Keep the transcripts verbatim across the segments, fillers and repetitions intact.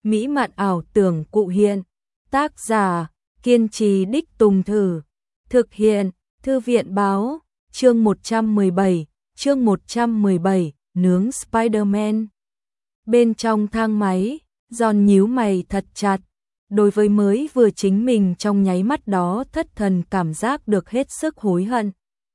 mỹ mạn ảo tưởng cụ hiện. Tác giả, kiên trì đích tùng thử. Thực hiện, Thư viện báo, chương một trăm mười bảy, chương một trăm mười bảy, nướng Spider-Man. Bên trong thang máy, John nhíu mày thật chặt. Đối với mới vừa chính mình trong nháy mắt đó thất thần cảm giác được hết sức hối hận.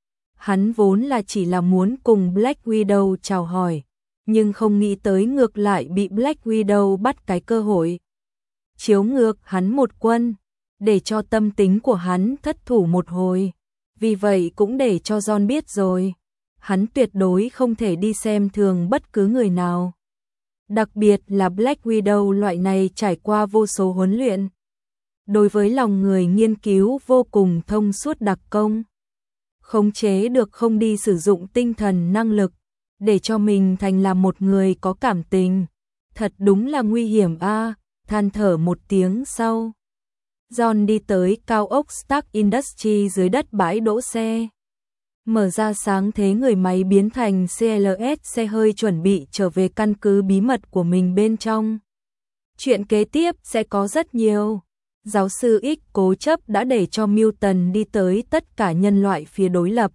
Hắn vốn là chỉ là muốn cùng Black Widow chào hỏi, nhưng không nghĩ tới ngược lại bị Black Widow bắt cái cơ hội. Chiếu ngược hắn một quân, để cho tâm tính của hắn thất thủ một hồi. Vì vậy cũng để cho John biết rồi, hắn tuyệt đối không thể đi xem thường bất cứ người nào. Đặc biệt là Black Widow loại này trải qua vô số huấn luyện. Đối với lòng người nghiên cứu vô cùng thông suốt đặc công. Khống chế được không đi sử dụng tinh thần năng lực, để cho mình thành là một người có cảm tình. Thật đúng là nguy hiểm a. À, than thở một tiếng sau. John đi tới cao ốc Stark Industries dưới đất bãi đỗ xe. Mở ra sáng thế người máy biến thành xê lờ ét xe hơi chuẩn bị trở về căn cứ bí mật của mình bên trong. Chuyện kế tiếp sẽ có rất nhiều. Giáo sư X cố chấp đã để cho Milton đi tới tất cả nhân loại phía đối lập.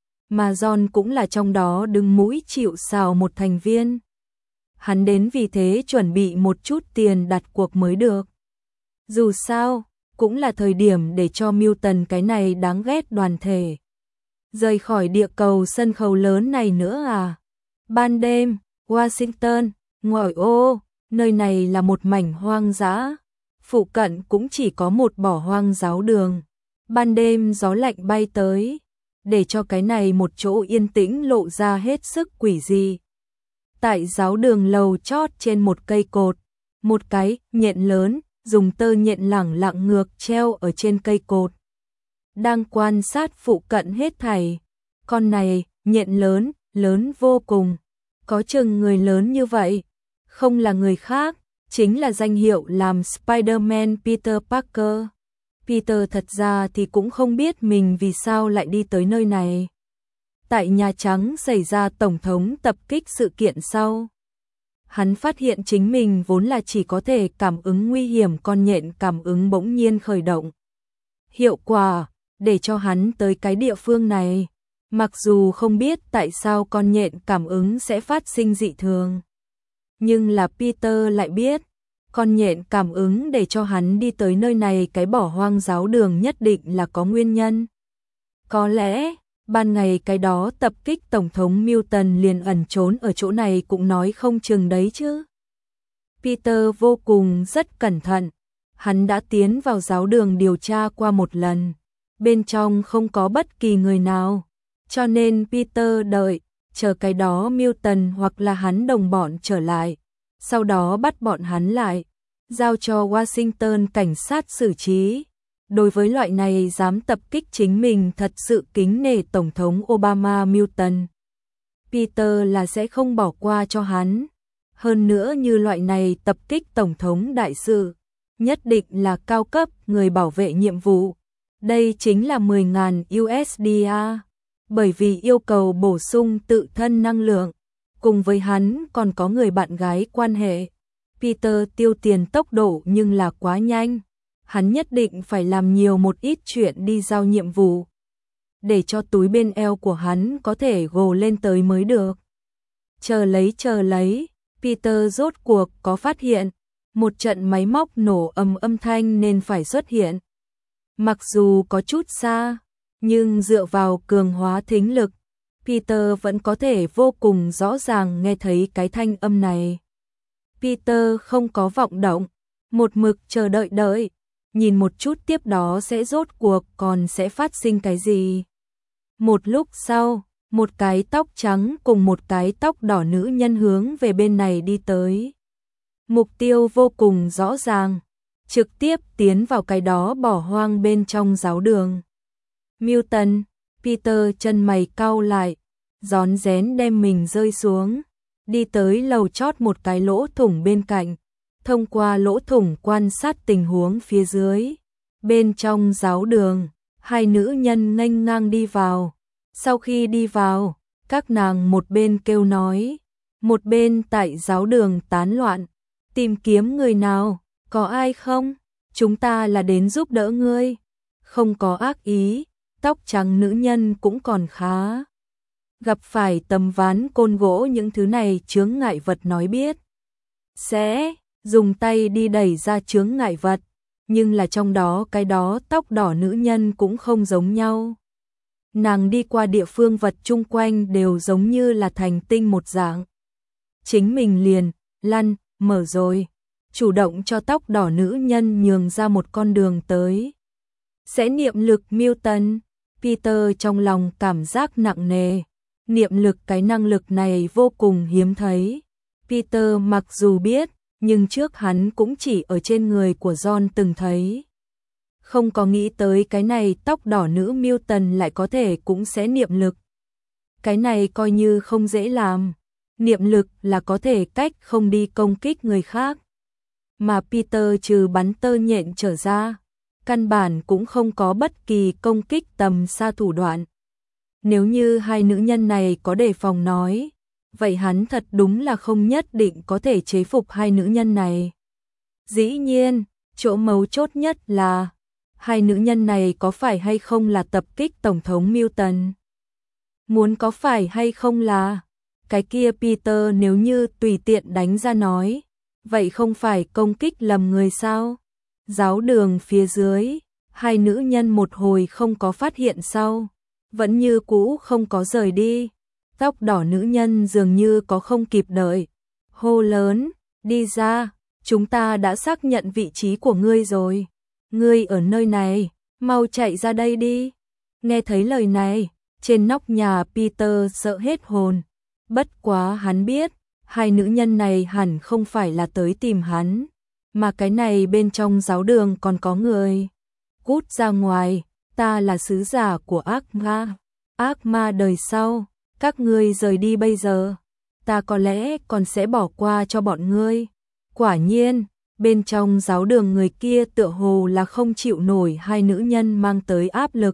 Mà John cũng là trong đó đứng mũi chịu sào một thành viên. Hắn đến vì thế chuẩn bị một chút tiền đặt cuộc mới được. Dù sao, cũng là thời điểm để cho Milton cái này đáng ghét đoàn thể rời khỏi địa cầu sân khấu lớn này nữa à. Ban đêm, Washington, ngoại ô, nơi này là một mảnh hoang dã. Phụ cận cũng chỉ có một bỏ hoang giáo đường. Ban đêm gió lạnh bay tới, để cho cái này một chỗ yên tĩnh lộ ra hết sức quỷ dị. Tại giáo đường lầu chót trên một cây cột, một cái nhện lớn, dùng tơ nhện lẳng lặng ngược treo ở trên cây cột. Đang quan sát phụ cận hết thảy. Con này, nhện lớn, lớn vô cùng. Có chừng người lớn như vậy. Không là người khác, chính là danh hiệu làm Spider-Man Peter Parker. Peter thật ra thì cũng không biết mình vì sao lại đi tới nơi này. Tại Nhà Trắng xảy ra tổng thống tập kích sự kiện sau. Hắn phát hiện chính mình vốn là chỉ có thể cảm ứng nguy hiểm, con nhện cảm ứng bỗng nhiên khởi động. Hiệu quả, để cho hắn tới cái địa phương này. Mặc dù không biết tại sao con nhện cảm ứng sẽ phát sinh dị thường. Nhưng là Peter lại biết, con nhện cảm ứng để cho hắn đi tới nơi này cái bỏ hoang giáo đường nhất định là có nguyên nhân. Có lẽ, ban ngày cái đó tập kích Tổng thống Milton liền ẩn trốn ở chỗ này cũng nói không chừng đấy chứ. Peter vô cùng rất cẩn thận, hắn đã tiến vào giáo đường điều tra qua một lần. Bên trong không có bất kỳ người nào, cho nên Peter đợi, chờ cái đó Milton hoặc là hắn đồng bọn trở lại, sau đó bắt bọn hắn lại, giao cho Washington cảnh sát xử trí. Đối với loại này dám tập kích chính mình thật sự kính nể Tổng thống Obama Milton. Peter là sẽ không bỏ qua cho hắn. Hơn nữa như loại này tập kích Tổng thống đại sự, nhất định là cao cấp người bảo vệ nhiệm vụ. Đây chính là mười nghìn u ét đê a. Bởi vì yêu cầu bổ sung tự thân năng lượng, cùng với hắn còn có người bạn gái quan hệ. Peter tiêu tiền tốc độ nhưng là quá nhanh. Hắn nhất định phải làm nhiều một ít chuyện đi giao nhiệm vụ, để cho túi bên eo của hắn có thể gồ lên tới mới được. Chờ lấy chờ lấy, Peter rốt cuộc có phát hiện, một trận máy móc nổ ầm âm thanh nên phải xuất hiện. Mặc dù có chút xa, nhưng dựa vào cường hóa thính lực, Peter vẫn có thể vô cùng rõ ràng nghe thấy cái thanh âm này. Peter không có vọng động, một mực chờ đợi đợi, nhìn một chút tiếp đó sẽ rốt cuộc còn sẽ phát sinh cái gì. Một lúc sau, một cái tóc trắng cùng một cái tóc đỏ nữ nhân hướng về bên này đi tới. Mục tiêu vô cùng rõ ràng, trực tiếp tiến vào cái đó bỏ hoang bên trong giáo đường. Milton, Peter chân mày cau lại, rón rén đem mình rơi xuống, đi tới lầu chót một cái lỗ thủng bên cạnh, thông qua lỗ thủng quan sát tình huống phía dưới. Bên trong giáo đường, hai nữ nhân nghênh ngang đi vào. Sau khi đi vào, các nàng một bên kêu nói, một bên tại giáo đường tán loạn, Tìm kiếm người nào, có ai không? Chúng ta là đến giúp đỡ ngươi. Không có ác ý, tóc trắng nữ nhân cũng còn khá. Gặp phải tấm ván côn gỗ những thứ này chướng ngại vật nói biết. Sẽ dùng tay đi đẩy ra chướng ngại vật, nhưng là trong đó cái đó tóc đỏ nữ nhân cũng không giống nhau. Nàng đi qua địa phương vật chung quanh đều giống như là thành tinh một dạng. Chính mình liền, lăn, mở rồi, chủ động cho tóc đỏ nữ nhân nhường ra một con đường tới. Sẽ niệm lực miêu tần, Peter trong lòng cảm giác nặng nề. Niệm lực cái năng lực này vô cùng hiếm thấy. Peter mặc dù biết, nhưng trước hắn cũng chỉ ở trên người của John từng thấy. Không có nghĩ tới cái này tóc đỏ nữ Milton lại có thể cũng sẽ niệm lực. Cái này coi như không dễ làm. Niệm lực là có thể cách không đi công kích người khác. Mà Peter trừ bắn tơ nhện trở ra, căn bản cũng không có bất kỳ công kích tầm xa thủ đoạn. Nếu như hai nữ nhân này có đề phòng nói, vậy hắn thật đúng là không nhất định có thể chế phục hai nữ nhân này. Dĩ nhiên, chỗ mấu chốt nhất là hai nữ nhân này có phải hay không là tập kích Tổng thống Milton. Muốn có phải hay không là, cái kia Peter nếu như tùy tiện đánh ra nói, vậy không phải công kích lầm người sao? Giáo đường phía dưới, hai nữ nhân một hồi không có phát hiện sau, vẫn như cũ không có rời đi. Tóc đỏ nữ nhân dường như có không kịp đợi, hô lớn, đi ra, chúng ta đã xác nhận vị trí của ngươi rồi. Ngươi ở nơi này, mau chạy ra đây đi. Nghe thấy lời này, trên nóc nhà Peter sợ hết hồn. Bất quá hắn biết, hai nữ nhân này hẳn không phải là tới tìm hắn, mà cái này bên trong giáo đường còn có người. Cút ra ngoài, ta là sứ giả của ác ma, ác ma đời sau, các ngươi rời đi bây giờ, ta có lẽ còn sẽ bỏ qua cho bọn ngươi. Quả nhiên, bên trong giáo đường người kia tựa hồ là không chịu nổi hai nữ nhân mang tới áp lực.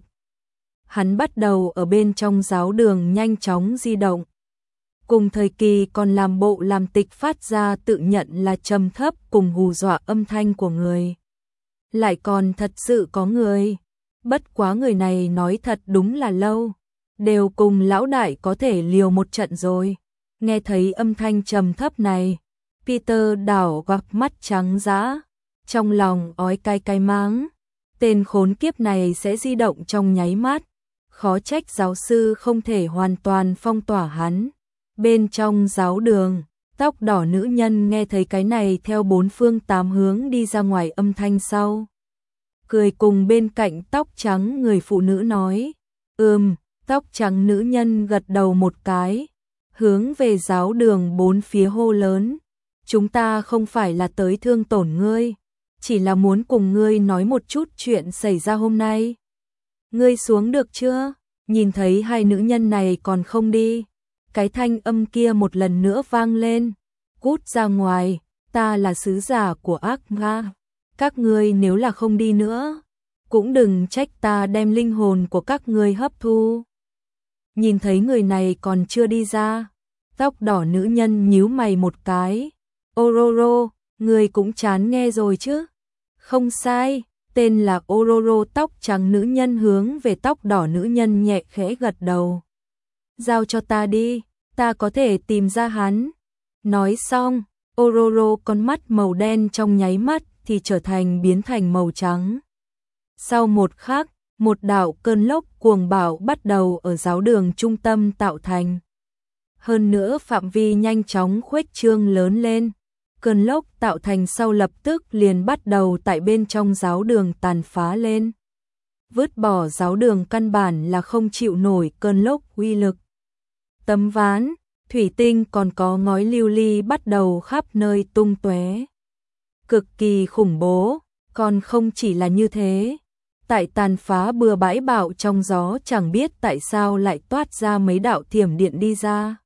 Hắn bắt đầu ở bên trong giáo đường nhanh chóng di động. Cùng thời kỳ còn làm bộ làm tịch phát ra tự nhận là trầm thấp cùng hù dọa âm thanh của người. Lại còn thật sự có người. Bất quá người này nói thật đúng là lâu. Đều cùng lão đại có thể liều một trận rồi. Nghe thấy âm thanh trầm thấp này, Peter đảo gọc mắt trắng dã, trong lòng ói cay cay máng. Tên khốn kiếp này sẽ di động trong nháy mắt. Khó trách giáo sư không thể hoàn toàn phong tỏa hắn. Bên trong giáo đường, tóc đỏ nữ nhân nghe thấy cái này theo bốn phương tám hướng đi ra ngoài âm thanh sau. Cười cùng bên cạnh tóc trắng người phụ nữ nói, ừm, tóc trắng nữ nhân gật đầu một cái, hướng về giáo đường bốn phía hô lớn. Chúng ta không phải là tới thương tổn ngươi, chỉ là muốn cùng ngươi nói một chút chuyện xảy ra hôm nay. Ngươi xuống được chưa? Nhìn thấy hai nữ nhân này còn không đi. Cái thanh âm kia một lần nữa vang lên. Cút ra ngoài, ta là sứ giả của ác ma. Các ngươi nếu là không đi nữa, cũng đừng trách ta đem linh hồn của các ngươi hấp thu. Nhìn thấy người này còn chưa đi ra, tóc đỏ nữ nhân nhíu mày một cái. Ororo, ngươi cũng chán nghe rồi chứ? Không sai, tên là Ororo. Tóc trắng nữ nhân hướng về tóc đỏ nữ nhân nhẹ khẽ gật đầu. Giao cho ta đi, ta có thể tìm ra hắn. Nói xong, Ororo con mắt màu đen trong nháy mắt thì trở thành biến thành màu trắng. Sau một khắc, một đạo cơn lốc cuồng bạo bắt đầu ở giáo đường trung tâm tạo thành. Hơn nữa phạm vi nhanh chóng khuếch trương lớn lên. Cơn lốc tạo thành sau lập tức liền bắt đầu tại bên trong giáo đường tàn phá lên. Vứt bỏ giáo đường căn bản là không chịu nổi cơn lốc uy lực. Tấm ván, thủy tinh còn có ngói lưu ly bắt đầu khắp nơi tung tóe. Cực kỳ khủng bố, còn không chỉ là như thế. Tại tàn phá bừa bãi bạo trong gió chẳng biết tại sao lại toát ra mấy đạo thiểm điện đi ra.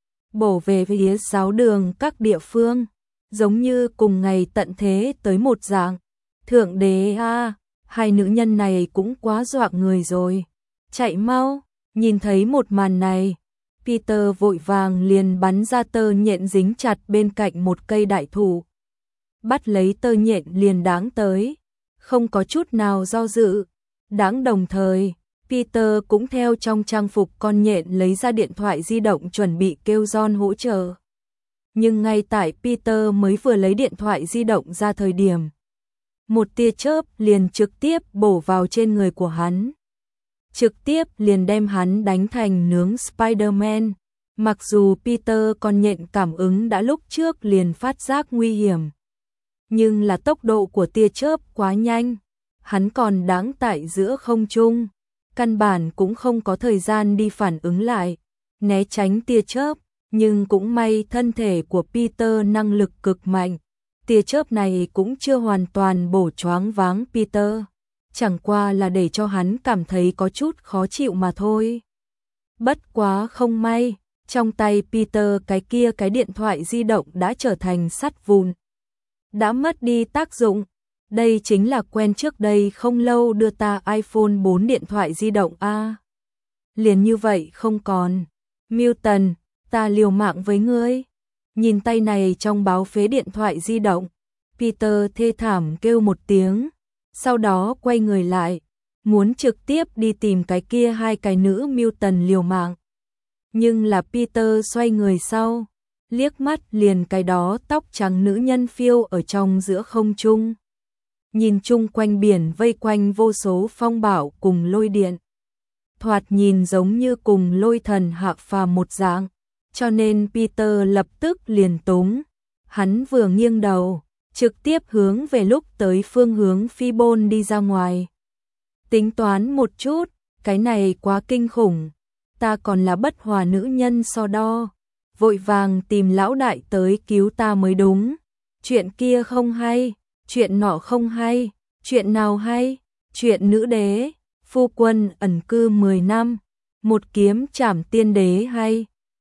Bổ về phía giáo đường các địa phương, giống như cùng ngày tận thế tới một dạng. Thượng đế a, hai nữ nhân này cũng quá dọa người rồi. Chạy mau, nhìn thấy một màn này. Peter vội vàng liền bắn ra tơ nhện dính chặt bên cạnh một cây đại thụ. bắt lấy tơ nhện liền đáng tới, không có chút nào do dự. Đáng đồng thời, Peter cũng theo trong trang phục con nhện lấy ra điện thoại di động chuẩn bị kêu John hỗ trợ. Nhưng ngay tại Peter mới vừa lấy điện thoại di động ra thời điểm, một tia chớp liền trực tiếp bổ vào trên người của hắn. Trực tiếp liền đem hắn đánh thành nướng Spider-Man. Mặc dù Peter con nhện cảm ứng đã lúc trước liền phát giác nguy hiểm, nhưng là tốc độ của tia chớp quá nhanh, hắn còn đáng tại giữa không trung, căn bản cũng không có thời gian đi phản ứng lại, né tránh tia chớp, nhưng cũng may thân thể của Peter năng lực cực mạnh, tia chớp này cũng chưa hoàn toàn bổ choáng váng Peter, chẳng qua là để cho hắn cảm thấy có chút khó chịu mà thôi. Bất quá không may, trong tay Peter cái kia cái điện thoại di động đã trở thành sắt vụn, đã mất đi tác dụng. Đây chính là quen trước đây không lâu đưa ta iPhone bốn điện thoại di động a. À, liền như vậy không còn. Milton, ta liều mạng với ngươi. Nhìn tay này trong báo phế điện thoại di động, Peter thê thảm kêu một tiếng, sau đó quay người lại, muốn trực tiếp đi tìm cái kia hai cái nữ Milton liều mạng. Nhưng là Peter xoay người sau, liếc mắt liền cái đó tóc trắng nữ nhân phiêu ở trong giữa không trung. Nhìn chung quanh biển vây quanh vô số phong bạo cùng lôi điện. Thoạt nhìn giống như cùng lôi thần hạ phàm một dạng, cho nên Peter lập tức liền túng. Hắn vừa nghiêng đầu, trực tiếp hướng về lúc tới phương hướng phi bôn đi ra ngoài. Tính toán một chút, cái này quá kinh khủng, ta còn là bất hòa nữ nhân so đo, vội vàng tìm lão đại tới cứu ta mới đúng. Chuyện kia không hay, chuyện nọ không hay, chuyện nào hay, chuyện nữ đế, phu quân ẩn cư mười năm, một kiếm trảm tiên đế hay.